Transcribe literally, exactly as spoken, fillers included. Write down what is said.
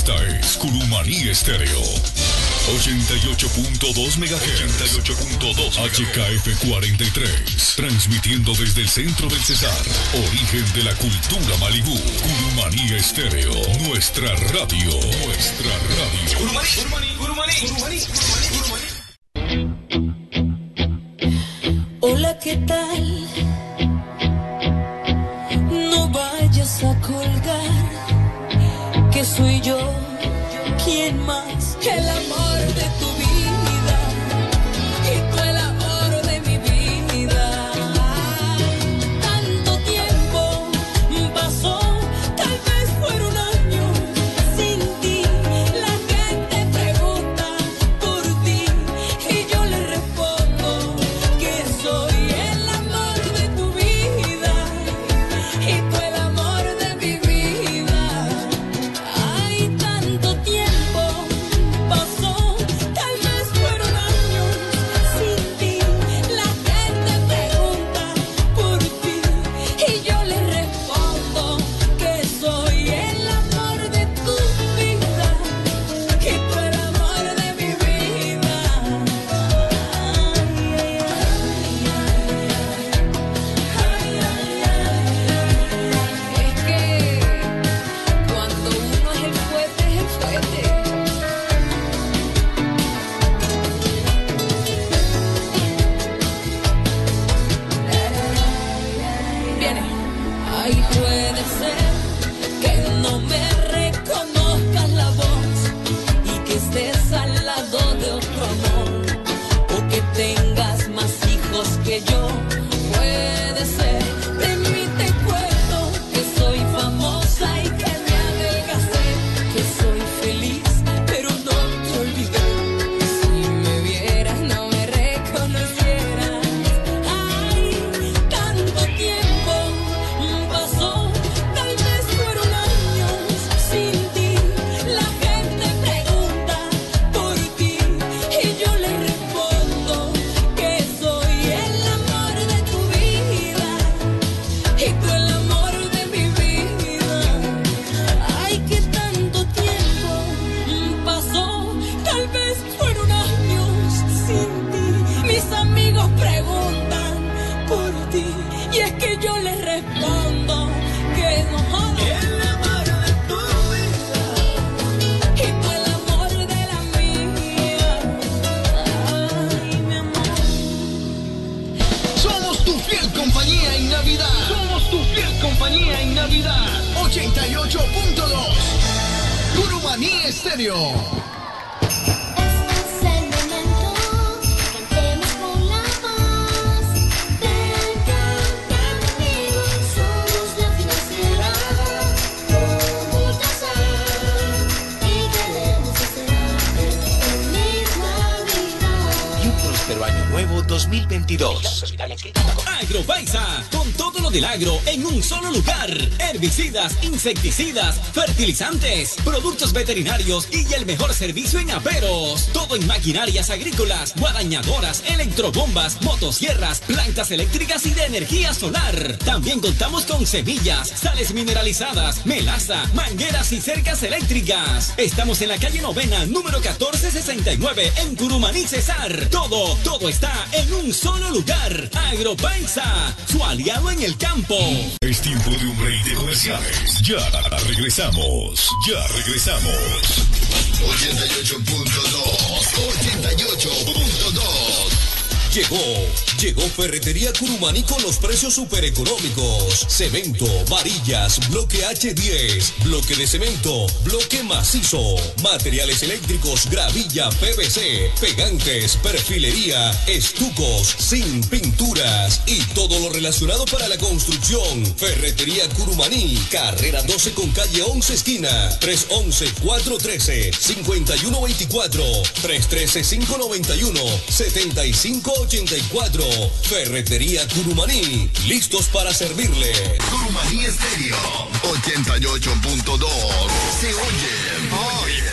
Esta es Curumaní Estéreo. ochenta y ocho punto dos megahertz. ochenta y ocho punto dos H K F cuarenta y tres. Transmitiendo desde el centro del Cesar. Origen de la cultura Malibú. Curumaní Estéreo. Nuestra radio. Nuestra radio. Curumaní, Curumaní, Curumaní, Curumaní, Curumaní. Hola, ¿qué tal? No vayas a colgar, que soy yo. ¿Quién más? El amor de tu vida y tú el amor de mi vida. Tanto tiempo pasó, tal vez fueron años sin ti. La gente pregunta por ti y yo le respondo que soy el amor de tu vida y tú el amor de mi vida. Hay tanto tiempo pasó, tal vez fueron años sin ti. La gente pregunta por ti y yo le respondo que soy el amor de tu vida y tú el amor de mi vida. Ay, ay, ay, ay, ay. Es que cuando uno es el fuerte, es el fuerte. Viene. Ay, puede ser que no me reconozcas la voz y que estés al lado de otro amor, o que tengas más hijos que yo. Puede ser, de mí te cuento que soy famosa y que me adelgacé, que soy feliz, pero no te olvidé. Si me vieras no me reconocieras. Ay, tanto tiempo pasó, tal vez fueron años sin ti. La gente pregunta por ti y yo le respondo que soy el amor de tu vida y tú el amor de mi vida. Ay, que tanto tiempo pasó, tal vez fueron años sin ti. Mis amigos preguntan por ti y es que yo les respondo que no. El amor de tu vida y tú el amor de la mía. Ay, mi amor. Somos tu fiel compañía en Navidad. Somos tu fiel compañía en Navidad. ochenta y ocho punto dos. Curumaní Estéreo. Este es el momento, cantemos con la voz. Ven, canta conmigo, somos la financiera, con Ultrasan, y queremos desearte feliz Navidad. Y un próspero año nuevo dos mil veintidós. Agropaisa, con todo lo del agro en un solo lugar. Herbicidas, insecticidas, fertilizantes, productos veterinarios y el mejor servicio en aperos. Todo en maquinarias agrícolas, guadañadoras, electrobombas, motosierras, plantas eléctricas y de energía solar. También contamos con semillas, sales mineralizadas, melaza, mangueras y cercas eléctricas. Estamos en la calle Novena, número catorce sesenta y nueve, en Curumaní, Cesar. Todo, todo está en un solo lugar. Agropaisa, su aliado en el campo. Es tiempo de un break de comerciales. Ya regresamos. Ya regresamos. ochenta y ocho punto dos. ochenta y ocho punto dos. Llegó, llegó Ferretería Curumaní con los precios super económicos. Cemento, varillas, bloque hache diez, bloque de cemento, bloque macizo, materiales eléctricos, gravilla, P V C, pegantes, perfilería, estucos, zinc, pinturas y todo lo relacionado para la construcción. Ferretería Curumaní, carrera doce con calle once esquina, tres once, cuatro trece, cinco uno veinticuatro, tres trece, cinco noventa y uno, setenta y cinco ochenta y cuatro. Ferretería Curumaní, listos para servirle. Curumaní Estéreo ochenta y ocho punto dos. Se oye muy